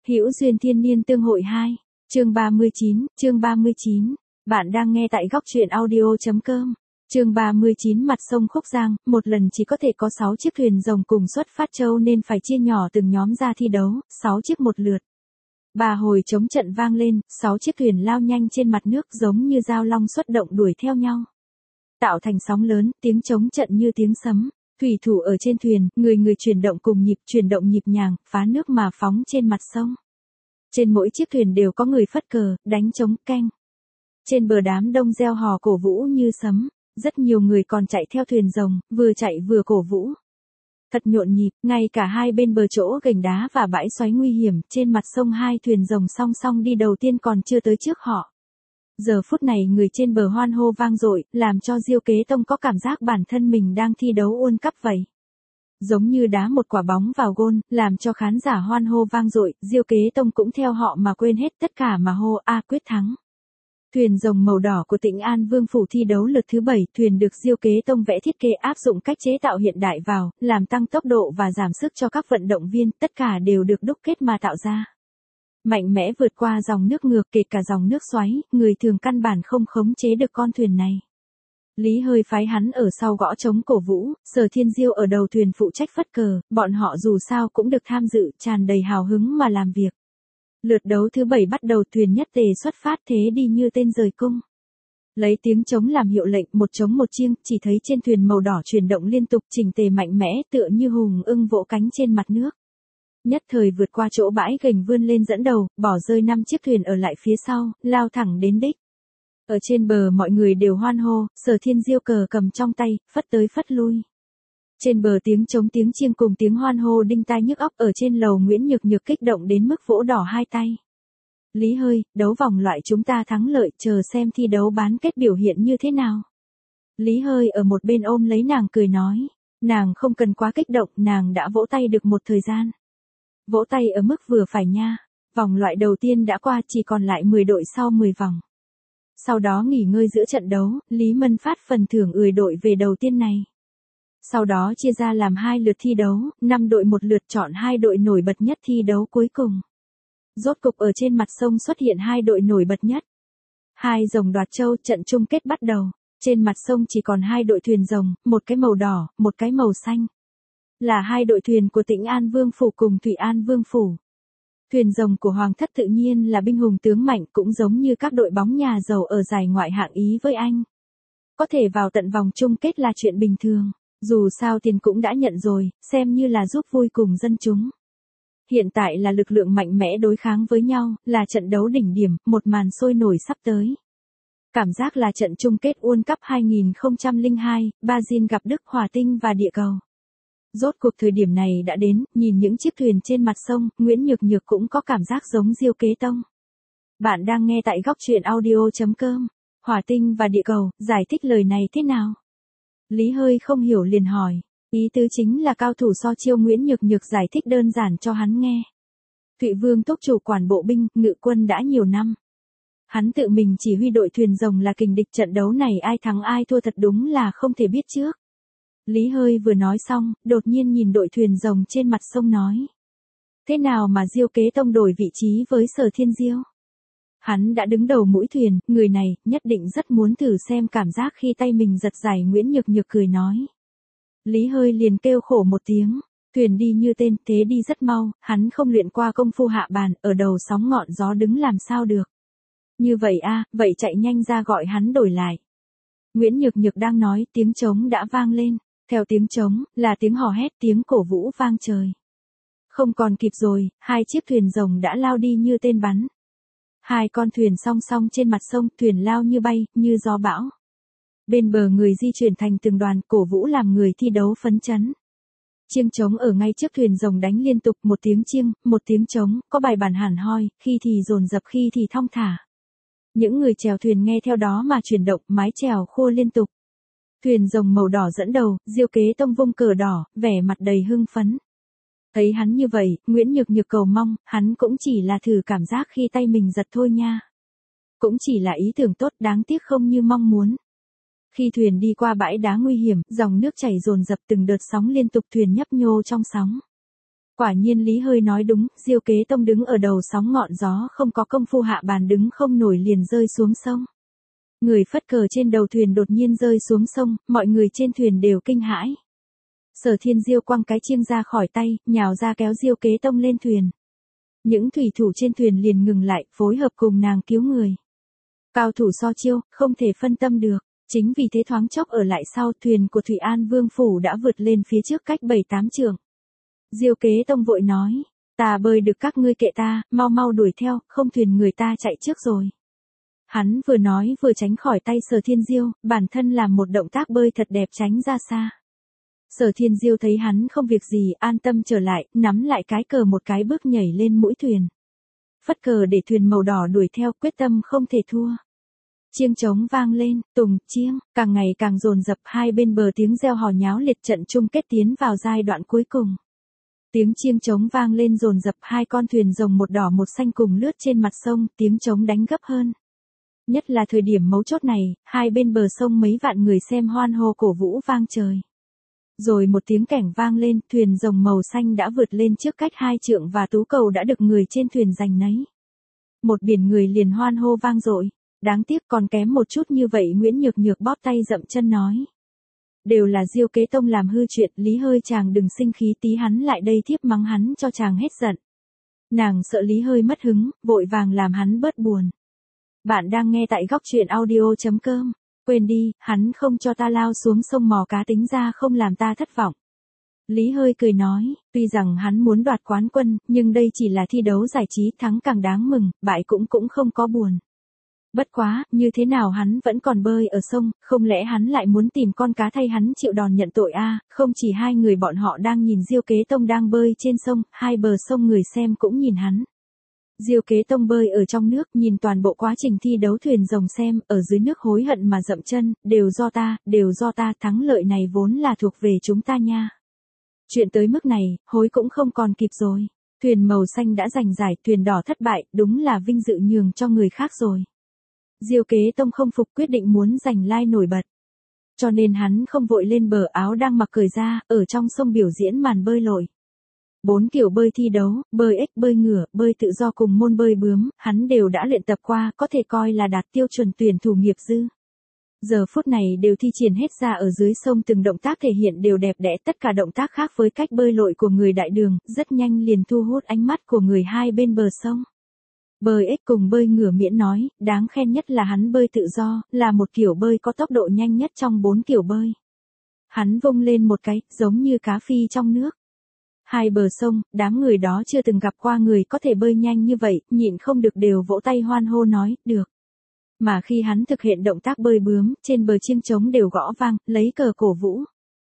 Hữu duyên thiên niên tương hội 2, chương 39, bạn đang nghe tại góc truyện audio.com. Chương 39 mặt sông Khúc Giang, một lần chỉ có thể có 6 chiếc thuyền rồng cùng xuất phát châu nên phải chia nhỏ từng nhóm ra thi đấu, 6 chiếc một lượt. 3 hồi trống trận vang lên, 6 chiếc thuyền lao nhanh trên mặt nước giống như dao long xuất động đuổi theo nhau. Tạo thành sóng lớn, tiếng trống trận như tiếng sấm. Thủy thủ ở trên thuyền, người chuyển động cùng nhịp, chuyển động nhịp nhàng, phá nước mà phóng trên mặt sông. Trên mỗi chiếc thuyền đều có người phất cờ, đánh trống canh. Trên bờ đám đông reo hò cổ vũ như sấm, rất nhiều người còn chạy theo thuyền rồng, vừa chạy vừa cổ vũ. Thật nhộn nhịp, ngay cả hai bên bờ chỗ gành đá và bãi xoáy nguy hiểm, trên mặt sông hai thuyền rồng song song đi đầu tiên còn chưa tới trước họ. Giờ phút này người trên bờ hoan hô vang dội, làm cho Diêu Kế Tông có cảm giác bản thân mình đang thi đấu World Cup vậy. Giống như đá một quả bóng vào gôn, làm cho khán giả hoan hô vang dội, Diêu Kế Tông cũng theo họ mà quên hết tất cả mà hô a quyết thắng. Thuyền rồng màu đỏ của Tĩnh An Vương phủ thi đấu lượt thứ 7, thuyền được Diêu Kế Tông vẽ thiết kế áp dụng cách chế tạo hiện đại vào, làm tăng tốc độ và giảm sức cho các vận động viên, tất cả đều được đúc kết mà tạo ra. Mạnh mẽ vượt qua dòng nước ngược kể cả dòng nước xoáy, người thường căn bản không khống chế được con thuyền này. Lý Hơi phái hắn ở sau gõ trống cổ vũ, Sở Thiên Diêu ở đầu thuyền phụ trách phất cờ, bọn họ dù sao cũng được tham dự, tràn đầy hào hứng mà làm việc. Lượt đấu thứ 7 bắt đầu, thuyền nhất tề xuất phát thế đi như tên rời cung. Lấy tiếng trống làm hiệu lệnh, một trống một chiêng, chỉ thấy trên thuyền màu đỏ chuyển động liên tục chỉnh tề mạnh mẽ tựa như hùng ưng vỗ cánh trên mặt nước. Nhất thời vượt qua chỗ bãi gành vươn lên dẫn đầu, bỏ rơi 5 chiếc thuyền ở lại phía sau, lao thẳng đến đích. Ở trên bờ mọi người đều hoan hô, Sở Thiên Diêu cờ cầm trong tay, phất tới phất lui. Trên bờ tiếng trống tiếng chiêng cùng tiếng hoan hô đinh tai nhức óc, ở trên lầu Nguyễn Nhược Nhược kích động đến mức vỗ đỏ hai tay. Lý Hơi, đấu vòng loại chúng ta thắng lợi, chờ xem thi đấu bán kết biểu hiện như thế nào. Lý Hơi ở một bên ôm lấy nàng cười nói, nàng không cần quá kích động, nàng đã vỗ tay được một thời gian. Vỗ tay ở mức vừa phải nha, vòng loại đầu tiên đã qua, chỉ còn lại 10 đội sau 10 vòng. Sau đó nghỉ ngơi giữa trận đấu, Lý Mân phát phần thưởng 10 đội về đầu tiên này. Sau đó chia ra làm 2 lượt thi đấu, 5 đội một lượt chọn 2 đội nổi bật nhất thi đấu cuối cùng. Rốt cục ở trên mặt sông xuất hiện 2 đội nổi bật nhất. 2 rồng đoạt châu, trận chung kết bắt đầu. Trên mặt sông chỉ còn 2 đội thuyền rồng, một cái màu đỏ, một cái màu xanh. Là 2 đội thuyền của Tĩnh An Vương phủ cùng Thủy An Vương phủ. Thuyền rồng của Hoàng thất tự nhiên là binh hùng tướng mạnh, cũng giống như các đội bóng nhà giàu ở giải ngoại hạng Ý với Anh. Có thể vào tận vòng chung kết là chuyện bình thường. Dù sao tiền cũng đã nhận rồi, xem như là giúp vui cùng dân chúng. Hiện tại là lực lượng mạnh mẽ đối kháng với nhau, là trận đấu đỉnh điểm, một màn sôi nổi sắp tới. Cảm giác là trận chung kết World Cup 2002, Brazil gặp Đức, Hỏa Tinh và Địa Cầu. Rốt cuộc thời điểm này đã đến, nhìn những chiếc thuyền trên mặt sông, Nguyễn Nhược Nhược cũng có cảm giác giống Diêu Kế Tông. Bạn đang nghe tại góc truyện audio.com. Hỏa Tinh và Địa Cầu, giải thích lời này thế nào? Lý Hơi không hiểu liền hỏi, ý tứ chính là cao thủ so chiêu. Nguyễn Nhược Nhược giải thích đơn giản cho hắn nghe. Thụy Vương Túc chủ quản bộ binh, ngự quân đã nhiều năm. Hắn tự mình chỉ huy đội thuyền rồng là kình địch, trận đấu này ai thắng ai thua thật đúng là không thể biết trước. Lý Hơi vừa nói xong, đột nhiên nhìn đội thuyền rồng trên mặt sông nói. Thế nào mà Diêu Kế Tông đổi vị trí với Sở Thiên Diêu? Hắn đã đứng đầu mũi thuyền, người này, nhất định rất muốn thử xem cảm giác khi tay mình giật giải. Nguyễn Nhược Nhược cười nói. Lý Hơi liền kêu khổ một tiếng, thuyền đi như tên, thế đi rất mau, hắn không luyện qua công phu hạ bàn, ở đầu sóng ngọn gió đứng làm sao được. Như vậy a, vậy chạy nhanh ra gọi hắn đổi lại. Nguyễn Nhược Nhược đang nói, tiếng trống đã vang lên, theo tiếng trống, là tiếng hò hét, tiếng cổ vũ vang trời. Không còn kịp rồi, 2 chiếc thuyền rồng đã lao đi như tên bắn. 2 con thuyền song song trên mặt sông, thuyền lao như bay, như gió bão. Bên bờ người di chuyển thành từng đoàn, cổ vũ làm người thi đấu phấn chấn. Chiêng trống ở ngay trước thuyền rồng đánh liên tục, một tiếng chiêng, một tiếng trống, có bài bản hẳn hoi, khi thì dồn dập khi thì thong thả. Những người chèo thuyền nghe theo đó mà chuyển động, mái chèo khô liên tục. Thuyền rồng màu đỏ dẫn đầu, Diêu Kế Tông vung cờ đỏ, vẻ mặt đầy hưng phấn. Thấy hắn như vậy, Nguyễn Nhược Nhược cầu mong, hắn cũng chỉ là thử cảm giác khi tay mình giật thôi nha. Cũng chỉ là ý tưởng tốt, đáng tiếc không như mong muốn. Khi thuyền đi qua bãi đá nguy hiểm, dòng nước chảy dồn dập, từng đợt sóng liên tục, thuyền nhấp nhô trong sóng. Quả nhiên Lý Hơi nói đúng, Diêu Kế Tông đứng ở đầu sóng ngọn gió không có công phu hạ bàn đứng không nổi liền rơi xuống sông. Người phất cờ trên đầu thuyền đột nhiên rơi xuống sông, mọi người trên thuyền đều kinh hãi. Sở Thiên Diêu quăng cái chiêng ra khỏi tay, nhào ra kéo Diêu Kế Tông lên thuyền. Những thủy thủ trên thuyền liền ngừng lại, phối hợp cùng nàng cứu người. Cao thủ so chiêu, không thể phân tâm được. Chính vì thế thoáng chốc ở lại sau, thuyền của Thụy An Vương Phủ đã vượt lên phía trước cách 7-8 trượng. Diêu Kế Tông vội nói, ta bơi được các ngươi kệ ta, mau mau đuổi theo, không thuyền người ta chạy trước rồi. Hắn vừa nói vừa tránh khỏi tay Sở Thiên Diêu, bản thân làm một động tác bơi thật đẹp tránh ra xa. Sở Thiên Diêu thấy hắn không việc gì, an tâm trở lại, nắm lại cái cờ một cái bước nhảy lên mũi thuyền. Phất cờ để thuyền màu đỏ đuổi theo, quyết tâm không thể thua. Chiêng trống vang lên, tùng, chiêng, càng ngày càng dồn dập, hai bên bờ tiếng reo hò nháo liệt, trận chung kết tiến vào giai đoạn cuối cùng. Tiếng chiêng trống vang lên dồn dập, hai con thuyền rồng một đỏ một xanh cùng lướt trên mặt sông, tiếng trống đánh gấp hơn. Nhất là thời điểm mấu chốt này, hai bên bờ sông mấy vạn người xem hoan hô cổ vũ vang trời. Rồi một tiếng kẻng vang lên, thuyền rồng màu xanh đã vượt lên trước cách 2 trượng và tú cầu đã được người trên thuyền giành lấy. Một biển người liền hoan hô vang dội. Đáng tiếc còn kém một chút như vậy, Nguyễn Nhược Nhược bóp tay dậm chân nói. Đều là Diêu Kế Tông làm hư chuyện, Lý Hơi chàng đừng sinh khí, tí hắn lại đây thiếp mắng hắn cho chàng hết giận. Nàng sợ Lý Hơi mất hứng, vội vàng làm hắn bớt buồn. Bạn đang nghe tại góc truyện audio.com. Quên đi, hắn không cho ta lao xuống sông mò cá, tính ra không làm ta thất vọng. Lý Hơi cười nói, tuy rằng hắn muốn đoạt quán quân, nhưng đây chỉ là thi đấu giải trí, thắng càng đáng mừng, bại cũng không có buồn. Bất quá, như thế nào hắn vẫn còn bơi ở sông, không lẽ hắn lại muốn tìm con cá thay hắn chịu đòn nhận tội a? Không chỉ hai người bọn họ đang nhìn Diêu Kế Tông đang bơi trên sông, hai bờ sông người xem cũng nhìn hắn. Diêu Kế Tông bơi ở trong nước, nhìn toàn bộ quá trình thi đấu thuyền rồng xem, ở dưới nước hối hận mà dậm chân, đều do ta, thắng lợi này vốn là thuộc về chúng ta nha. Chuyện tới mức này, hối cũng không còn kịp rồi. Thuyền màu xanh đã giành giải, thuyền đỏ thất bại, đúng là vinh dự nhường cho người khác rồi. Diêu Kế Tông không phục, quyết định muốn giành lai nổi bật. Cho nên hắn không vội lên bờ, áo đang mặc cởi ra, ở trong sông biểu diễn màn bơi lội. 4 kiểu bơi thi đấu, bơi ếch, bơi ngửa, bơi tự do cùng môn bơi bướm, hắn đều đã luyện tập qua, có thể coi là đạt tiêu chuẩn tuyển thủ nghiệp dư. Giờ phút này đều thi triển hết ra ở dưới sông, từng động tác thể hiện đều đẹp đẽ, tất cả động tác khác với cách bơi lội của người đại đường, rất nhanh liền thu hút ánh mắt của người hai bên bờ sông. Bơi ếch cùng bơi ngửa miễn nói, đáng khen nhất là hắn bơi tự do, là một kiểu bơi có tốc độ nhanh nhất trong 4 kiểu bơi. Hắn vung lên một cái, giống như cá phi trong nước. Hai bờ sông, đám người đó chưa từng gặp qua người có thể bơi nhanh như vậy, nhịn không được đều vỗ tay hoan hô nói, được. Mà khi hắn thực hiện động tác bơi bướm, trên bờ chiêng trống đều gõ vang, lấy cờ cổ vũ.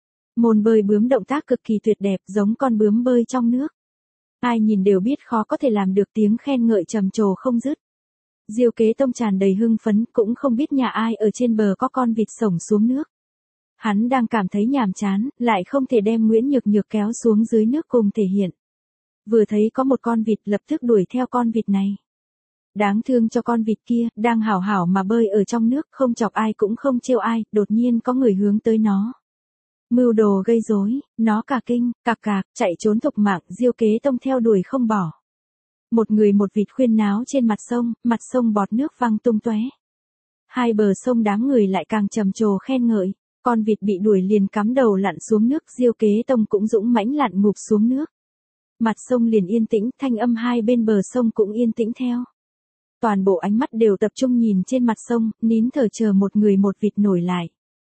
Môn bơi bướm động tác cực kỳ tuyệt đẹp, giống con bướm bơi trong nước. Ai nhìn đều biết khó có thể làm được, tiếng khen ngợi trầm trồ không dứt. Diêu Kế Tông tràn đầy hưng phấn, cũng không biết nhà ai ở trên bờ có con vịt sổng xuống nước. Hắn đang cảm thấy nhàm chán, lại không thể đem Nguyễn Nhược Nhược kéo xuống dưới nước cùng thể hiện. Vừa thấy có một con vịt lập tức đuổi theo con vịt này. Đáng thương cho con vịt kia, đang hảo hảo mà bơi ở trong nước, không chọc ai cũng không trêu ai, đột nhiên có người hướng tới nó. Mưu đồ gây rối, nó cả kinh, cạc cạc, chạy trốn thục mạng, Diêu Kế Tông theo đuổi không bỏ. Một người một vịt khuyên náo trên mặt sông bọt nước văng tung tóe. Hai bờ sông đám người lại càng trầm trồ khen ngợi, con vịt bị đuổi liền cắm đầu lặn xuống nước, Diêu Kế Tông cũng dũng mãnh lặn ngụp xuống nước. Mặt sông liền yên tĩnh, thanh âm hai bên bờ sông cũng yên tĩnh theo. Toàn bộ ánh mắt đều tập trung nhìn trên mặt sông, nín thở chờ một người một vịt nổi lại.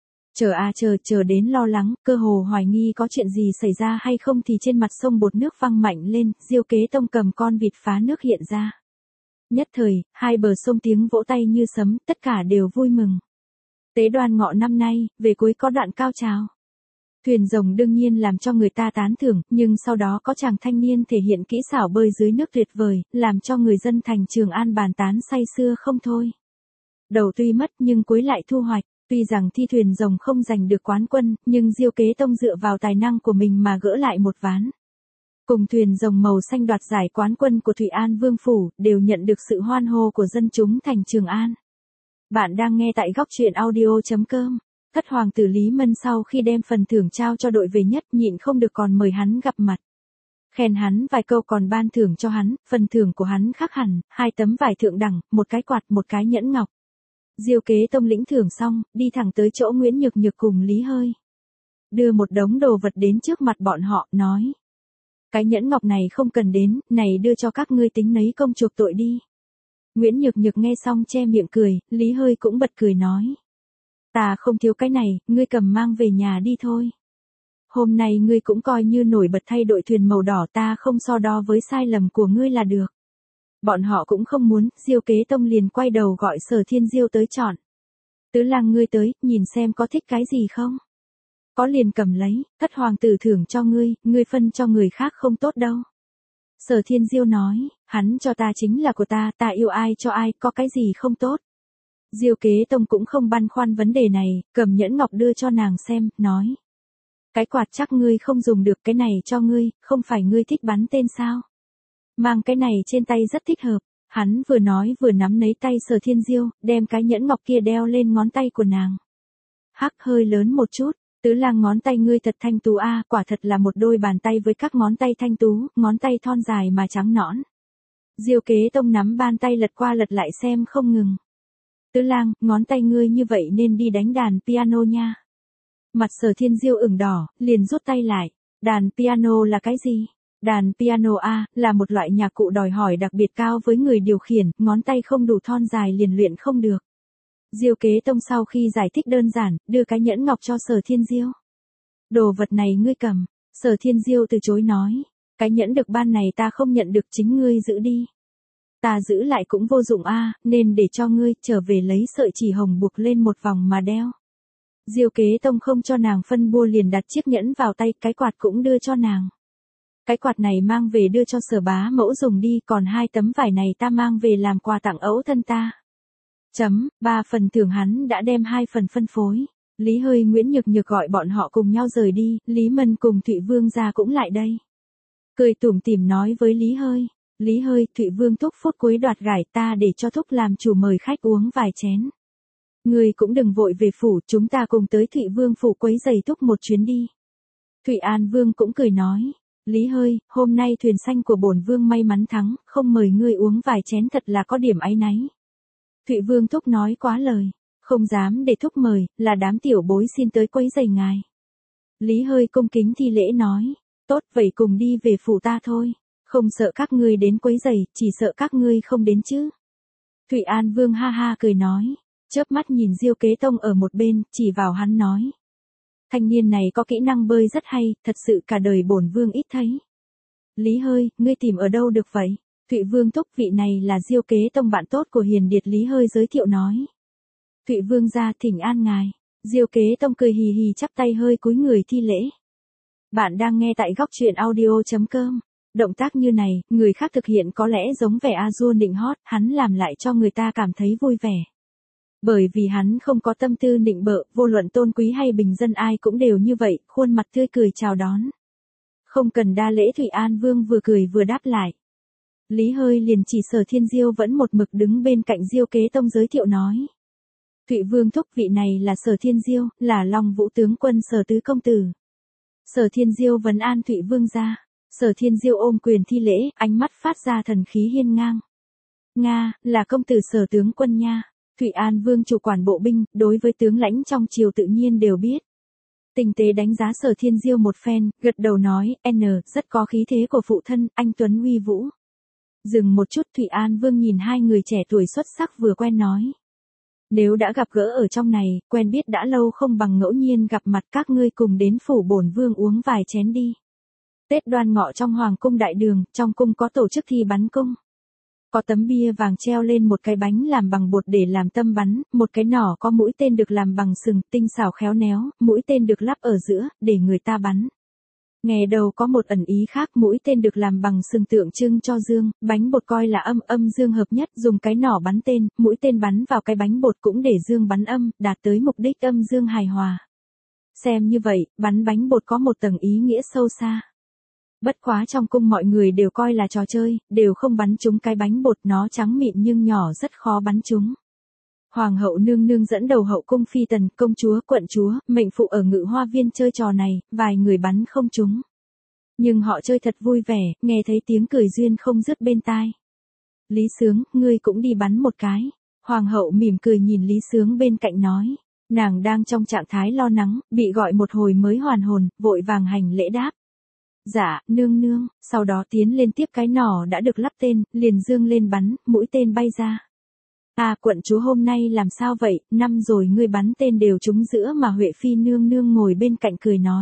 Chờ đến lo lắng, cơ hồ hoài nghi có chuyện gì xảy ra hay không thì trên mặt sông bọt nước văng mạnh lên, Diêu Kế Tông cầm con vịt phá nước hiện ra. Nhất thời, hai bờ sông tiếng vỗ tay như sấm, tất cả đều vui mừng. Tế Đoan Ngọ năm nay, về cuối có đoạn cao trào. Thuyền rồng đương nhiên làm cho người ta tán thưởng, nhưng sau đó có chàng thanh niên thể hiện kỹ xảo bơi dưới nước tuyệt vời, làm cho người dân thành Trường An bàn tán say sưa không thôi. Đầu tuy mất nhưng cuối lại thu hoạch, tuy rằng thi thuyền rồng không giành được quán quân, nhưng Diêu Kế Tông dựa vào tài năng của mình mà gỡ lại một ván. Cùng thuyền rồng màu xanh đoạt giải quán quân của Thụy An Vương Phủ, đều nhận được sự hoan hô của dân chúng thành Trường An. Bạn đang nghe tại góc truyện audio.com. Thất hoàng tử Lý Mân sau khi đem phần thưởng trao cho đội về nhất, nhịn không được còn mời hắn gặp mặt. Khen hắn vài câu còn ban thưởng cho hắn, phần thưởng của hắn khác hẳn, 2 tấm vải thượng đẳng, một cái quạt, một cái nhẫn ngọc. Diêu Kế Tông lĩnh thưởng xong, đi thẳng tới chỗ Nguyễn Nhược Nhược cùng Lý Hơi. Đưa một đống đồ vật đến trước mặt bọn họ, nói. Cái nhẫn ngọc này không cần đến, này đưa cho các ngươi tính nấy công chuộc tội đi. Nguyễn Nhược Nhược nghe xong che miệng cười, Lý Hơi cũng bật cười nói. Ta không thiếu cái này, ngươi cầm mang về nhà đi thôi. Hôm nay ngươi cũng coi như nổi bật thay đội thuyền màu đỏ, ta không so đo với sai lầm của ngươi là được. Bọn họ cũng không muốn, Diêu Kế Tông liền quay đầu gọi Sở Thiên Diêu tới chọn. Tứ lang ngươi tới, nhìn xem có thích cái gì không? Có liền cầm lấy, thất hoàng tử thưởng cho ngươi phân cho người khác không tốt đâu. Sở Thiên Diêu nói, hắn cho ta chính là của ta yêu ai cho ai, có cái gì không tốt. Diêu Kế Tông cũng không băn khoăn vấn đề này, cầm nhẫn ngọc đưa cho nàng xem, nói. Cái quạt chắc ngươi không dùng được, cái này cho ngươi, không phải ngươi thích bắn tên sao? Mang cái này trên tay rất thích hợp. Hắn vừa nói vừa nắm lấy tay Sở Thiên Diêu, đem cái nhẫn ngọc kia đeo lên ngón tay của nàng. Hắc hơi lớn một chút, tứ lang ngón tay ngươi thật thanh tú a, quả thật là một đôi bàn tay với các ngón tay thanh tú, ngón tay thon dài mà trắng nõn. Diêu Kế Tông nắm bàn tay lật qua lật lại xem không ngừng. Tứ lang, ngón tay ngươi như vậy nên đi đánh đàn piano nha. Mặt Sở Thiên Diêu ửng đỏ, liền rút tay lại. Đàn piano là cái gì? Đàn piano A, là một loại nhạc cụ đòi hỏi đặc biệt cao với người điều khiển, ngón tay không đủ thon dài liền luyện không được. Diêu Kế Tông sau khi giải thích đơn giản, đưa cái nhẫn ngọc cho Sở Thiên Diêu. Đồ vật này ngươi cầm. Sở Thiên Diêu từ chối nói. Cái nhẫn được ban này ta không nhận được, chính ngươi giữ đi. Ta giữ lại cũng vô dụng a, nên để cho ngươi trở về lấy sợi chỉ hồng buộc lên một vòng mà đeo. Diêu Kế Tông không cho nàng phân bua liền đặt chiếc nhẫn vào tay, cái quạt cũng đưa cho nàng. Cái quạt này mang về đưa cho Sở bá mẫu dùng đi, còn 2 tấm vải này ta mang về làm quà tặng ấu thân ta. 3 phần thưởng hắn đã đem 2 phần phân phối. Lý Hơi Nguyễn Nhược Nhược gọi bọn họ cùng nhau rời đi, Lý Mân cùng Thụy Vương gia cũng lại đây. Cười tủm tỉm nói với Lý Hơi. Lý Hơi, Thụy Vương thúc phút cuối đoạt gải, ta để cho thúc làm chủ mời khách uống vài chén. Ngươi cũng đừng vội về phủ, chúng ta cùng tới Thụy Vương phủ quấy giày thúc một chuyến đi. Thụy An Vương cũng cười nói. Lý Hơi, hôm nay thuyền xanh của bổn vương may mắn thắng, không mời ngươi uống vài chén thật là có điểm áy náy. Thụy Vương thúc nói quá lời, không dám để thúc mời, là đám tiểu bối xin tới quấy giày ngài. Lý Hơi cung kính thi lễ nói, tốt vậy cùng đi về phủ ta thôi, không sợ các ngươi đến quấy giày, chỉ sợ các ngươi không đến chứ. Thụy An Vương ha ha cười nói, chớp mắt nhìn Diêu Kế Tông ở một bên, chỉ vào hắn nói. Thanh niên này có kỹ năng bơi rất hay, thật sự cả đời bổn vương ít thấy. Lý Hơi, ngươi tìm ở đâu được vậy? Thụy Vương thúc, vị này là Diêu Kế Tông bạn tốt của Hiền Điệt. Lý Hơi giới thiệu nói. Thụy Vương gia thỉnh an ngài. Diêu Kế Tông cười hì hì chắp tay hơi cúi người thi lễ. Bạn đang nghe tại góc truyện audio.com. Động tác như này, người khác thực hiện có lẽ giống vẻ A-dua nịnh hót, hắn làm lại cho người ta cảm thấy vui vẻ. Bởi vì hắn không có tâm tư nịnh bợ, vô luận tôn quý hay bình dân ai cũng đều như vậy, khuôn mặt tươi cười chào đón. Không cần đa lễ, Thụy An Vương vừa cười vừa đáp lại. Lý Hơi liền chỉ Sở Thiên Diêu vẫn một mực đứng bên cạnh Diêu Kế Tông giới thiệu nói. Thụy Vương thúc, vị này là Sở Thiên Diêu, là Long Vũ tướng quân Sở tứ công tử. Sở Thiên Diêu vấn an Thụy Vương gia. Sở Thiên Diêu ôm quyền thi lễ, ánh mắt phát ra thần khí hiên ngang. Nga, là công tử Sở tướng quân nha. Thụy An Vương chủ quản bộ binh, đối với tướng lãnh trong triều tự nhiên đều biết. Tinh tế đánh giá Sở Thiên Diêu một phen, gật đầu nói, rất có khí thế của phụ thân, anh tuấn uy vũ. Dừng một chút, Thụy An Vương nhìn hai người trẻ tuổi xuất sắc vừa quen nói. Nếu đã gặp gỡ ở trong này, quen biết đã lâu không bằng ngẫu nhiên gặp mặt, các ngươi cùng đến phủ bổn vương uống vài chén đi. Tết Đoan Ngọ trong hoàng cung đại đường, trong cung có tổ chức thi bắn cung. Có tấm bia vàng treo lên một cái bánh làm bằng bột để làm tâm bắn, một cái nỏ có mũi tên được làm bằng sừng, tinh xảo khéo léo, mũi tên được lắp ở giữa, để người ta bắn. Nghe đầu có một ẩn ý khác, mũi tên được làm bằng sừng tượng trưng cho dương, bánh bột coi là âm dương hợp nhất, dùng cái nỏ bắn tên, mũi tên bắn vào cái bánh bột cũng để dương bắn âm, đạt tới mục đích âm dương hài hòa. Xem như vậy, bắn bánh bột có một tầng ý nghĩa sâu xa. Bất quá trong cung mọi người đều coi là trò chơi, đều không bắn trúng cái bánh bột, nó trắng mịn nhưng nhỏ rất khó bắn trúng. Hoàng hậu nương nương dẫn đầu hậu cung phi tần, công chúa, quận chúa, mệnh phụ ở Ngự Hoa Viên chơi trò này, vài người bắn không trúng. Nhưng họ chơi thật vui vẻ, nghe thấy tiếng cười duyên không dứt bên tai. Lý Sướng, ngươi cũng đi bắn một cái. Hoàng hậu mỉm cười nhìn Lý Sướng bên cạnh nói. Nàng đang trong trạng thái lo lắng, bị gọi một hồi mới hoàn hồn, vội vàng hành lễ đáp. Dạ, nương nương, sau đó tiến lên tiếp cái nỏ đã được lắp tên, liền dương lên bắn, mũi tên bay ra. À, quận chúa hôm nay làm sao vậy, năm rồi ngươi bắn tên đều trúng giữa mà Huệ Phi nương nương ngồi bên cạnh cười nói.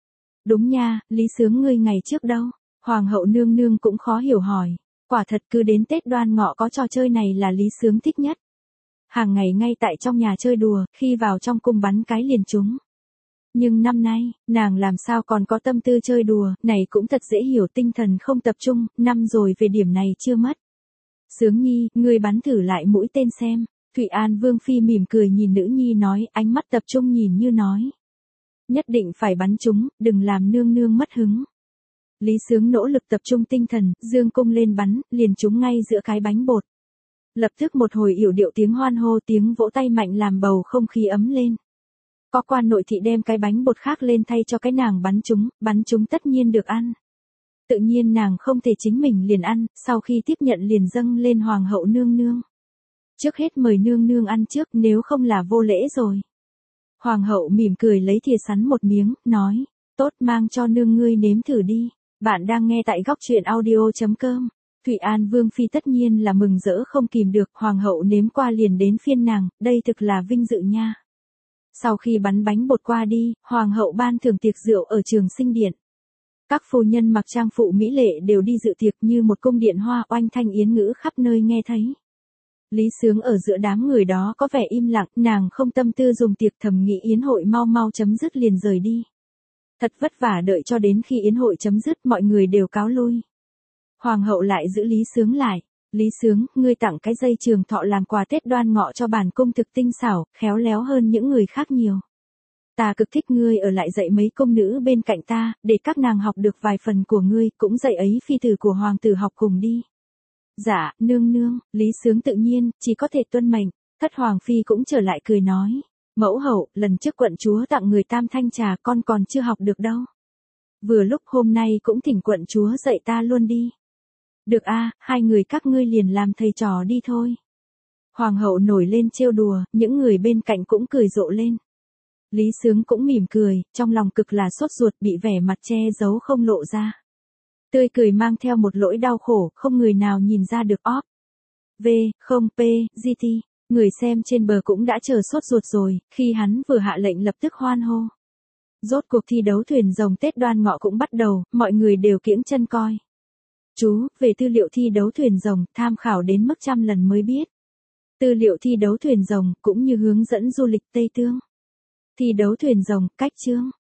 Đúng nha, Lý Sướng ngươi ngày trước đâu? Hoàng hậu nương nương cũng khó hiểu hỏi. Quả thật cứ đến Tết Đoan Ngọ có trò chơi này là Lý Sướng thích nhất. Hàng ngày ngay tại trong nhà chơi đùa, khi vào trong cung bắn cái liền trúng. Nhưng năm nay, nàng làm sao còn có tâm tư chơi đùa, này cũng thật dễ hiểu tinh thần không tập trung, năm rồi về điểm này chưa mất. Sướng nhi, ngươi bắn thử lại mũi tên xem. Thụy An Vương Phi mỉm cười nhìn nữ nhi nói, ánh mắt tập trung nhìn như nói. Nhất định phải bắn chúng, đừng làm nương nương mất hứng. Lý Sướng nỗ lực tập trung tinh thần, dương cung lên bắn, liền trúng ngay giữa cái bánh bột. Lập tức một hồi yểu điệu tiếng hoan hô, tiếng vỗ tay mạnh làm bầu không khí ấm lên. Có quan nội thị đem cái bánh bột khác lên thay cho cái nàng bắn chúng tất nhiên được ăn. Tự nhiên nàng không thể chính mình liền ăn, sau khi tiếp nhận liền dâng lên hoàng hậu nương nương. Trước hết mời nương nương ăn trước, nếu không là vô lễ rồi. Hoàng hậu mỉm cười lấy thìa sắn một miếng, nói, tốt mang cho nương ngươi nếm thử đi. Bạn đang nghe tại góc truyện audio.com. Thụy An Vương Phi tất nhiên là mừng rỡ không kìm được, hoàng hậu nếm qua liền đến phiên nàng, đây thực là vinh dự nha. Sau khi bắn bánh bột qua đi, hoàng hậu ban thưởng tiệc rượu ở Trường Sinh Điện. Các phu nhân mặc trang phụ mỹ lệ đều đi dự tiệc như một cung điện hoa oanh thanh yến ngữ khắp nơi nghe thấy. Lý Sướng ở giữa đám người đó có vẻ im lặng, nàng không tâm tư dùng tiệc thầm nghĩ yến hội mau mau chấm dứt liền rời đi. Thật vất vả đợi cho đến khi yến hội chấm dứt mọi người đều cáo lui. Hoàng hậu lại giữ Lý Sướng lại. Lý Sướng, ngươi tặng cái dây trường thọ làm quà Tết Đoan Ngọ cho bản cung thực tinh xảo, khéo léo hơn những người khác nhiều. Ta cực thích ngươi ở lại dạy mấy công nữ bên cạnh ta, để các nàng học được vài phần của ngươi, cũng dạy ấy phi tử của hoàng tử học cùng đi. Dạ, nương nương, Lý Sướng tự nhiên, chỉ có thể tuân mệnh. Thất hoàng phi cũng trở lại cười nói. Mẫu hậu, lần trước quận chúa tặng người tam thanh trà con còn chưa học được đâu. Vừa lúc hôm nay cũng thỉnh quận chúa dạy ta luôn đi. Được a, hai người các ngươi liền làm thầy trò đi thôi. Hoàng hậu nổi lên trêu đùa, những người bên cạnh cũng cười rộ lên. Lý Sướng cũng mỉm cười, trong lòng cực là sốt ruột bị vẻ mặt che giấu không lộ ra. Tươi cười mang theo một nỗi đau khổ, không người nào nhìn ra được óp. không GT, người xem trên bờ cũng đã chờ sốt ruột rồi, khi hắn vừa hạ lệnh lập tức hoan hô. Rốt cuộc thi đấu thuyền rồng Tết Đoan Ngọ cũng bắt đầu, mọi người đều kiễng chân coi. Chú, về tư liệu thi đấu thuyền rồng, tham khảo đến mức 100 lần mới biết. Tư liệu thi đấu thuyền rồng, cũng như hướng dẫn du lịch Tây Tương. Thi đấu thuyền rồng, cách chương.